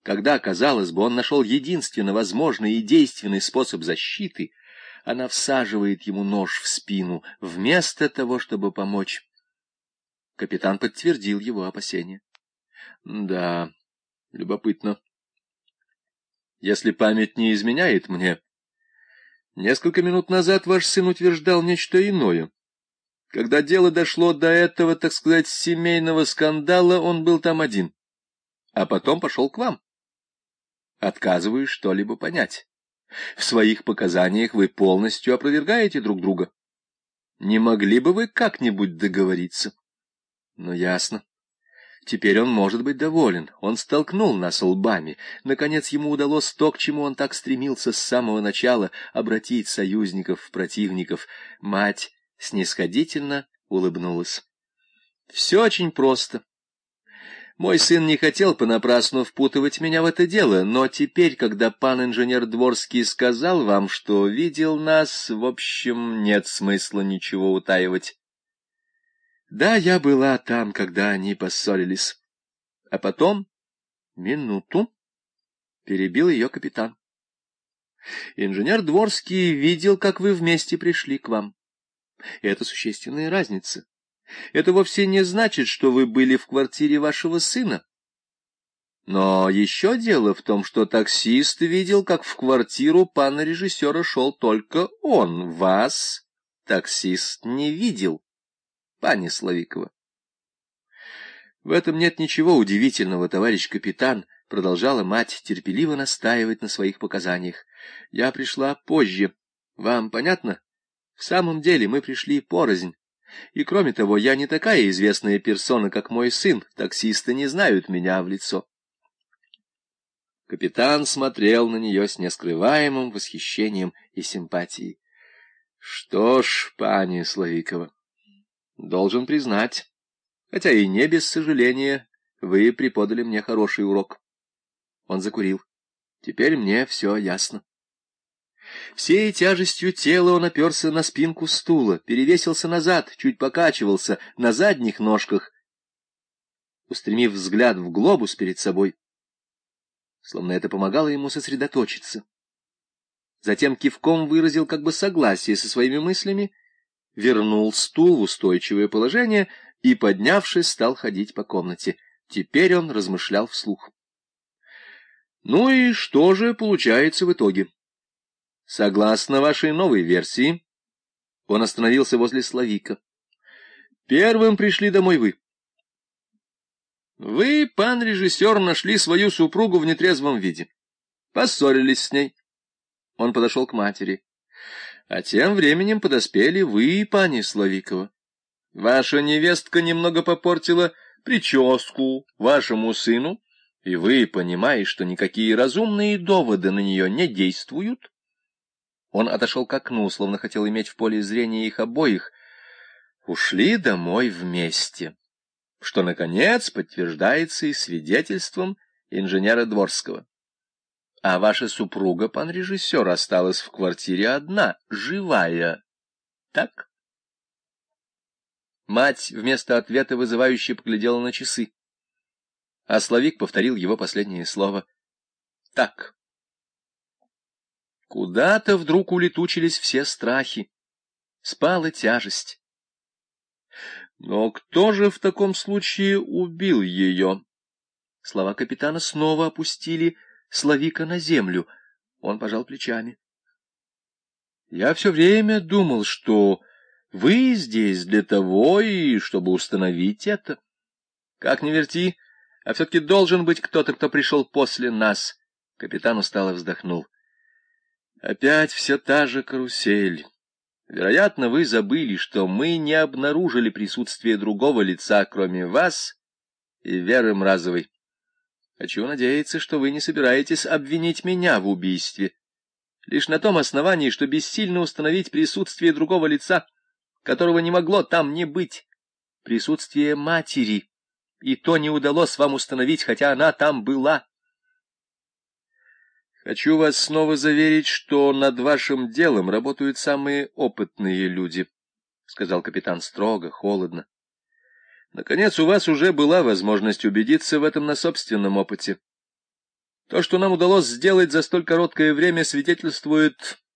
Когда, казалось бы, он нашел единственно возможный и действенный способ защиты, она всаживает ему нож в спину, вместо того, чтобы помочь. Капитан подтвердил его опасения. Да, любопытно. Если память не изменяет мне, несколько минут назад ваш сын утверждал нечто иное. Когда дело дошло до этого, так сказать, семейного скандала, он был там один, а потом пошел к вам. Отказываюсь что-либо понять. В своих показаниях вы полностью опровергаете друг друга. Не могли бы вы как-нибудь договориться? Ну, ясно. Теперь он может быть доволен. Он столкнул нас лбами. Наконец ему удалось то, к чему он так стремился с самого начала — обратить союзников в противников. Мать снисходительно улыбнулась. Все очень просто. Мой сын не хотел понапрасну впутывать меня в это дело, но теперь, когда пан инженер Дворский сказал вам, что видел нас, в общем, нет смысла ничего утаивать. Да, я была там, когда они поссорились. А потом, минуту, перебил ее капитан. Инженер Дворский видел, как вы вместе пришли к вам. Это существенная разница. Это вовсе не значит, что вы были в квартире вашего сына. Но еще дело в том, что таксист видел, как в квартиру пана режиссера шел только он. Вас таксист не видел, пани Славикова. В этом нет ничего удивительного, товарищ капитан, продолжала мать терпеливо настаивать на своих показаниях. Я пришла позже. Вам понятно? В самом деле мы пришли порознь. И кроме того, я не такая известная персона, как мой сын. Таксисты не знают меня в лицо. Капитан смотрел на нее с нескрываемым восхищением и симпатией. Что ж, пани Славикова, должен признать, хотя и не без сожаления, вы преподали мне хороший урок. Он закурил. Теперь мне все ясно. Всей тяжестью тела он оперся на спинку стула, перевесился назад, чуть покачивался на задних ножках, устремив взгляд в глобус перед собой, словно это помогало ему сосредоточиться. Затем кивком выразил как бы согласие со своими мыслями, вернул стул в устойчивое положение и, поднявшись, стал ходить по комнате. Теперь он размышлял вслух. Ну и что же получается в итоге? Согласно вашей новой версии, он остановился возле Славика. Первым пришли домой вы. Вы, пан режиссер, нашли свою супругу в нетрезвом виде. Поссорились с ней. Он подошел к матери. А тем временем подоспели вы, пани Славикова. Ваша невестка немного попортила прическу вашему сыну, и вы, понимая, что никакие разумные доводы на нее не действуют, он отошел к окну, словно хотел иметь в поле зрения их обоих, ушли домой вместе, что, наконец, подтверждается и свидетельством инженера Дворского. А ваша супруга, пан режиссер, осталась в квартире одна, живая. Так? Мать вместо ответа вызывающе поглядела на часы, а Славик повторил его последнее слово. Так. Куда-то вдруг улетучились все страхи. Спала тяжесть. Но кто же в таком случае убил ее? Слова капитана снова опустили Славика на землю. Он пожал плечами. Я все время думал, что вы здесь для того и чтобы установить это. Как ни верти, а все-таки должен быть кто-то, кто пришел после нас. Капитан устало вздохнул. Опять все та же карусель. Вероятно, вы забыли, что мы не обнаружили присутствие другого лица, кроме вас и Веры Мразовой. Хочу надеяться, что вы не собираетесь обвинить меня в убийстве, лишь на том основании, что бессильно установить присутствие другого лица, которого не могло там не быть, присутствие матери, и то не удалось вам установить, хотя она там была. Хочу вас снова заверить, что над вашим делом работают самые опытные люди, — сказал капитан строго, холодно. Наконец, у вас уже была возможность убедиться в этом на собственном опыте. То, что нам удалось сделать за столь короткое время, свидетельствует